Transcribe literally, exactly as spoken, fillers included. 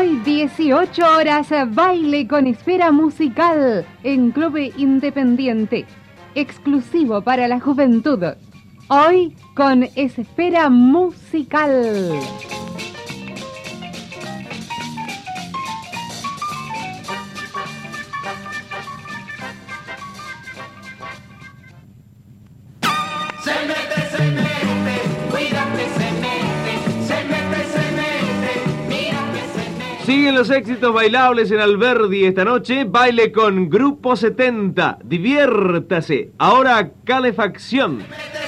Hoy dieciocho horas, baile con esfera musical en Club Independiente, exclusivo para la juventud. Hoy con esfera musical. Siguen los éxitos bailables en Alberdi esta noche. Baile con Grupo setenta. Diviértase. Ahora Calefacción.